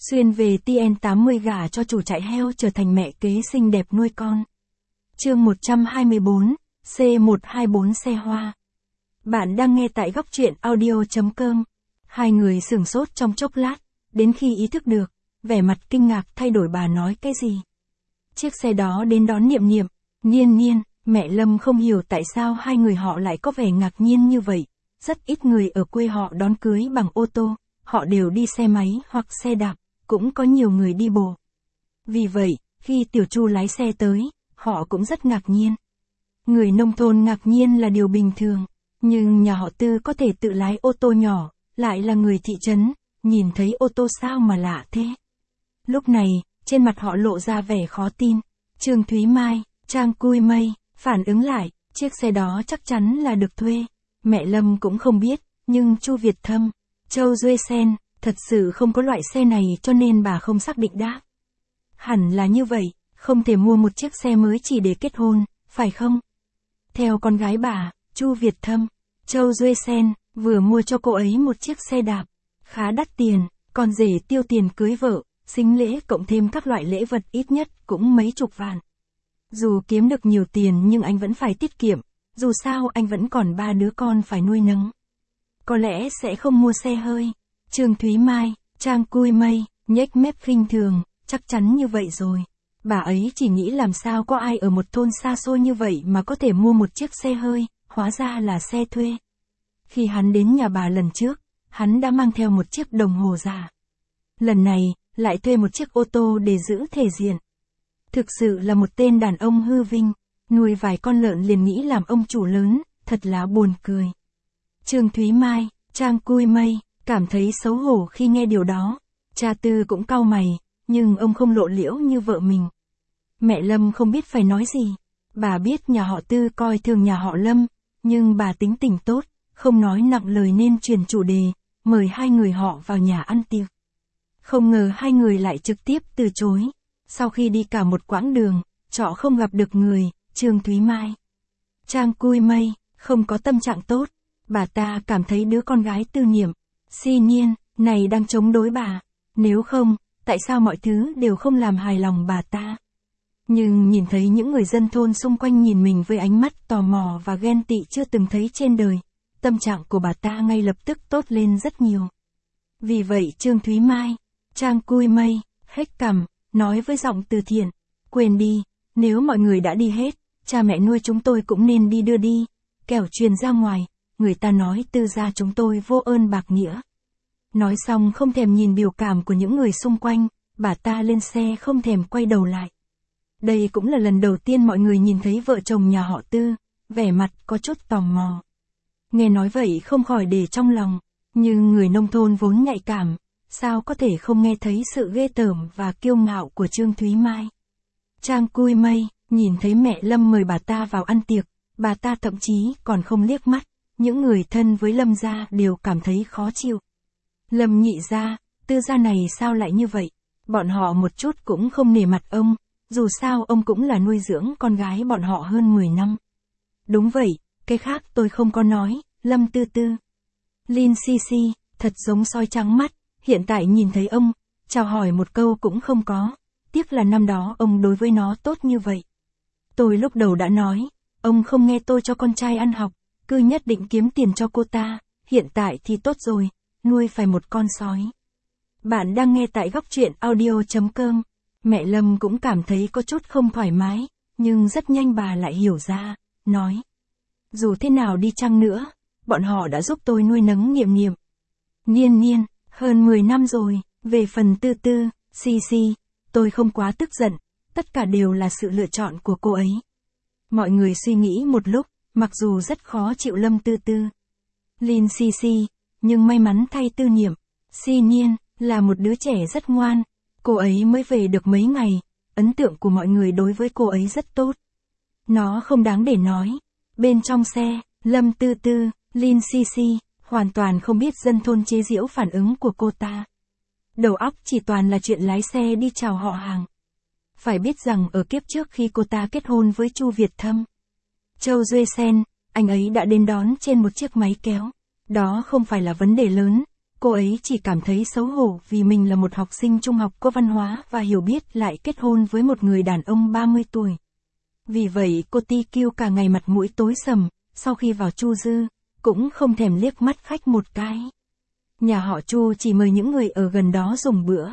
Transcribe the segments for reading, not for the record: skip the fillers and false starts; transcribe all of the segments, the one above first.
Xuyên về TN80 gả cho chủ trại heo trở thành mẹ kế xinh đẹp nuôi con. Chương 124, C124 xe hoa. Bạn đang nghe tại góc truyện audio.com. Hai người sửng sốt trong chốc lát, đến khi ý thức được, vẻ mặt kinh ngạc thay đổi bà nói cái gì. Chiếc xe đó đến đón Niệm Niệm, Nhiên Nhiên, mẹ Lâm không hiểu tại sao hai người họ lại có vẻ ngạc nhiên như vậy. Rất ít người ở quê họ đón cưới bằng ô tô, họ đều đi xe máy hoặc xe đạp, cũng có nhiều người đi bộ. Vì vậy, khi Tiểu Chu lái xe tới, họ cũng rất ngạc nhiên. Người nông thôn ngạc nhiên là điều bình thường, nhưng nhà họ Tư có thể tự lái ô tô nhỏ, lại là người thị trấn, nhìn thấy ô tô sao mà lạ thế. Lúc này, trên mặt họ lộ ra vẻ khó tin. Trương Thúy Mai, Trang Cui Mây, phản ứng lại, chiếc xe đó chắc chắn là được thuê. Mẹ Lâm cũng không biết, nhưng Chu Việt Thâm, Châu Duê Sen, thật sự không có loại xe này cho nên bà không xác định đáp. Hẳn là như vậy, không thể mua một chiếc xe mới chỉ để kết hôn, phải không? Theo con gái bà, Chu Việt Thâm, Châu Duê Sen, vừa mua cho cô ấy một chiếc xe đạp, khá đắt tiền, còn rể tiêu tiền cưới vợ, sính lễ cộng thêm các loại lễ vật ít nhất cũng mấy chục vạn. Dù kiếm được nhiều tiền nhưng anh vẫn phải tiết kiệm, dù sao anh vẫn còn 3 đứa con phải nuôi nấng. Có lẽ sẽ không mua xe hơi. Trương Thúy Mai, Trang Cui Mây, nhếch mép khinh thường, chắc chắn như vậy rồi. Bà ấy chỉ nghĩ làm sao có ai ở một thôn xa xôi như vậy mà có thể mua một chiếc xe hơi, hóa ra là xe thuê. Khi hắn đến nhà bà lần trước, hắn đã mang theo một chiếc đồng hồ giả. Lần này, lại thuê một chiếc ô tô để giữ thể diện. Thực sự là một tên đàn ông hư vinh, nuôi vài con lợn liền nghĩ làm ông chủ lớn, thật là buồn cười. Trương Thúy Mai, Trang Cui Mây, cảm thấy xấu hổ khi nghe điều đó. Cha Tư cũng cau mày, nhưng ông không lộ liễu như vợ mình. Mẹ Lâm không biết phải nói gì. Bà biết nhà họ Tư coi thường nhà họ Lâm, nhưng bà tính tình tốt, không nói nặng lời nên chuyển chủ đề, mời hai người họ vào nhà ăn tiệc. Không ngờ hai người lại trực tiếp từ chối. Sau khi đi cả một quãng đường, trọ không gặp được người, Trương Thúy Mai, Trang Cui Mây, không có tâm trạng tốt. Bà ta cảm thấy đứa con gái Tư Niệm, Si Nhiên, này đang chống đối bà. Nếu không, tại sao mọi thứ đều không làm hài lòng bà ta? Nhưng nhìn thấy những người dân thôn xung quanh nhìn mình với ánh mắt tò mò và ghen tị chưa từng thấy trên đời, tâm trạng của bà ta ngay lập tức tốt lên rất nhiều. Vì vậy Trương Thúy Mai, Trang Cui Mây, hết cằm, nói với giọng từ thiện, quên đi, nếu mọi người đã đi hết, cha mẹ nuôi chúng tôi cũng nên đi đưa đi, kẻo truyền ra ngoài, người ta nói Tư gia chúng tôi vô ơn bạc nghĩa. Nói xong không thèm nhìn biểu cảm của những người xung quanh, bà ta lên xe không thèm quay đầu lại. Đây cũng là lần đầu tiên mọi người nhìn thấy vợ chồng nhà họ Tư, vẻ mặt có chút tò mò. Nghe nói vậy không khỏi để trong lòng, nhưng người nông thôn vốn nhạy cảm, sao có thể không nghe thấy sự ghê tởm và kiêu ngạo của Trương Thúy Mai. Trang Cui Mây, nhìn thấy mẹ Lâm mời bà ta vào ăn tiệc, bà ta thậm chí còn không liếc mắt, những người thân với Lâm gia đều cảm thấy khó chịu. Lâm nhị gia, Tư gia này sao lại như vậy? Bọn họ một chút cũng không nể mặt ông, dù sao ông cũng là nuôi dưỡng con gái bọn họ hơn 10 năm. Đúng vậy, cái khác tôi không có nói, Lâm Tư Tư. Lin Xi, thật giống soi trắng mắt, hiện tại nhìn thấy ông, chào hỏi một câu cũng không có, tiếc là năm đó ông đối với nó tốt như vậy. Tôi lúc đầu đã nói, ông không nghe tôi cho con trai ăn học, cứ nhất định kiếm tiền cho cô ta, hiện tại thì tốt rồi, nuôi phải một con sói. Bạn đang nghe tại góc truyện audio.com. Mẹ Lâm cũng cảm thấy có chút không thoải mái, nhưng rất nhanh bà lại hiểu ra, nói. Dù thế nào đi chăng nữa, bọn họ đã giúp tôi nuôi nấng Niệm Niệm. Nhiên Nhiên, hơn 10 năm rồi, về phần Tư Tư, Si, tôi không quá tức giận, tất cả đều là sự lựa chọn của cô ấy. Mọi người suy nghĩ một lúc, mặc dù rất khó chịu Lâm Tư Tư, Lin Xi, nhưng may mắn thay Tư Niệm, Si Nhiên, là một đứa trẻ rất ngoan, cô ấy mới về được mấy ngày, ấn tượng của mọi người đối với cô ấy rất tốt. Nó không đáng để nói. Bên trong xe, Lâm Tư Tư, Lin Xi, hoàn toàn không biết dân thôn chế giễu phản ứng của cô ta. Đầu óc chỉ toàn là chuyện lái xe đi chào họ hàng. Phải biết rằng ở kiếp trước khi cô ta kết hôn với Chu Việt Thâm, Châu Duê Sen, anh ấy đã đến đón trên một chiếc máy kéo. Đó không phải là vấn đề lớn, cô ấy chỉ cảm thấy xấu hổ vì mình là một học sinh trung học có văn hóa và hiểu biết lại kết hôn với một người đàn ông 30 tuổi. Vì vậy cô Ti Kiêu cả ngày mặt mũi tối sầm, sau khi vào Chu Dư, cũng không thèm liếc mắt khách một cái. Nhà họ Chu chỉ mời những người ở gần đó dùng bữa.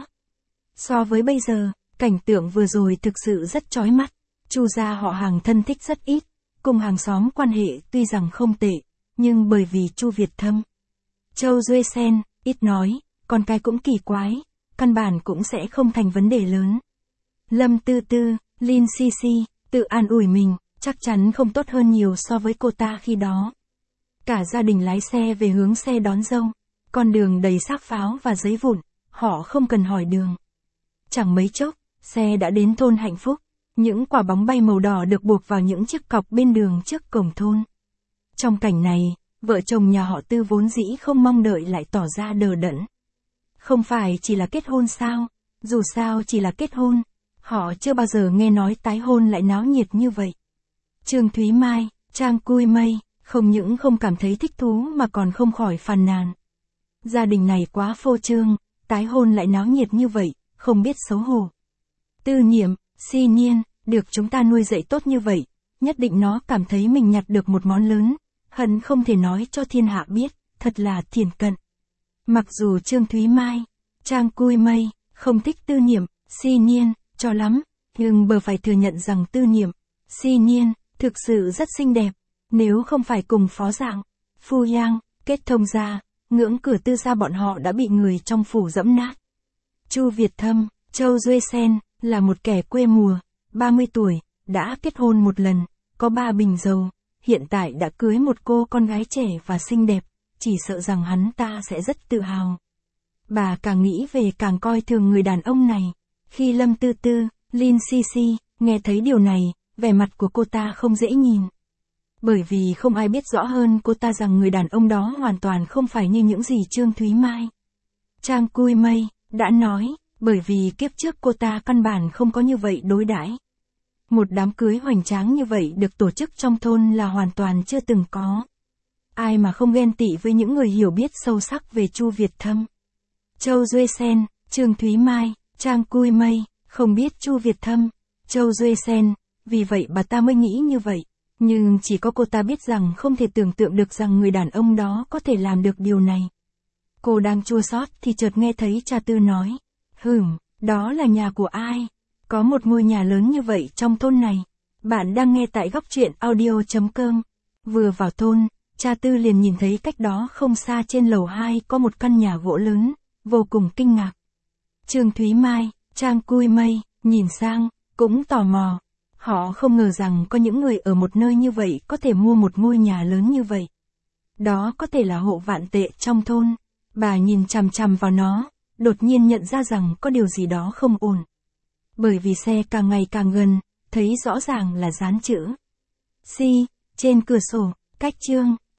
So với bây giờ, cảnh tượng vừa rồi thực sự rất chói mắt. Chu gia họ hàng thân thích rất ít, cùng hàng xóm quan hệ tuy rằng không tệ, nhưng bởi vì Chu Việt Thâm, Châu Duê Sen, ít nói, con cái cũng kỳ quái, căn bản cũng sẽ không thành vấn đề lớn. Lâm Tư Tư, Lin Sisi, tự an ủi mình, chắc chắn không tốt hơn nhiều so với cô ta khi đó. Cả gia đình lái xe về hướng xe đón dâu, con đường đầy xác pháo và giấy vụn, họ không cần hỏi đường. Chẳng mấy chốc, xe đã đến thôn Hạnh Phúc, những quả bóng bay màu đỏ được buộc vào những chiếc cọc bên đường trước cổng thôn. Trong cảnh này, vợ chồng nhà họ Tư vốn dĩ không mong đợi lại tỏ ra đờ đẫn. Không phải chỉ là kết hôn sao, dù sao chỉ là kết hôn, họ chưa bao giờ nghe nói tái hôn lại náo nhiệt như vậy. Trương Thúy Mai, Trang Cui Mây, không những không cảm thấy thích thú mà còn không khỏi phàn nàn. Gia đình này quá phô trương, tái hôn lại náo nhiệt như vậy, không biết xấu hổ. Tư Nhiệm, Si Niên, được chúng ta nuôi dạy tốt như vậy, nhất định nó cảm thấy mình nhặt được một món lớn, hận không thể nói cho thiên hạ biết, thật là thiển cận. Mặc dù Trương Thúy Mai, Trang Cui Mây, không thích Tư Nhiệm, Si Niên, cho lắm, nhưng bờ phải thừa nhận rằng Tư Nhiệm, Si Niên, thực sự rất xinh đẹp, nếu không phải cùng phó dạng, Phu Yang, kết thông ra, ngưỡng cửa Tư gia bọn họ đã bị người trong phủ dẫm nát. Chu Việt Thâm, Châu Duê Sen, là một kẻ quê mùa, 30 tuổi, đã kết hôn một lần, có 3 bình dầu, hiện tại đã cưới một cô con gái trẻ và xinh đẹp, chỉ sợ rằng hắn ta sẽ rất tự hào. Bà càng nghĩ về càng coi thường người đàn ông này. Khi Lâm Tư Tư, Lin Sisi, nghe thấy điều này, vẻ mặt của cô ta không dễ nhìn. Bởi vì không ai biết rõ hơn cô ta rằng người đàn ông đó hoàn toàn không phải như những gì Trương Thúy Mai, Trang Cui Mây đã nói, bởi vì kiếp trước cô ta căn bản không có như vậy đối đãi. Một đám cưới hoành tráng như vậy được tổ chức trong thôn là hoàn toàn chưa từng có. Ai mà không ghen tị với những người hiểu biết sâu sắc về Chu Việt Thâm, Châu Duê Sen, Trương Thúy Mai, Trang Cui Mây, không biết Chu Việt Thâm, Châu Duê Sen, vì vậy bà ta mới nghĩ như vậy. Nhưng chỉ có cô ta biết rằng không thể tưởng tượng được rằng người đàn ông đó có thể làm được điều này. Cô đang chua xót thì chợt nghe thấy cha Tư nói, đó là nhà của ai? Có một ngôi nhà lớn như vậy trong thôn này. Bạn đang nghe tại góc truyện audio.com. Vừa vào thôn, cha Tư liền nhìn thấy cách đó không xa trên lầu 2 có một căn nhà gỗ lớn, vô cùng kinh ngạc. Trương Thúy Mai, Trang Cui Mây, nhìn sang, cũng tò mò. Họ không ngờ rằng có những người ở một nơi như vậy có thể mua một ngôi nhà lớn như vậy. Đó có thể là hộ vạn tệ trong thôn. Bà nhìn chằm chằm vào nó, đột nhiên nhận ra rằng có điều gì đó không ổn. Bởi vì xe càng ngày càng gần, thấy rõ ràng là dán chữ Si trên cửa sổ, cách Trương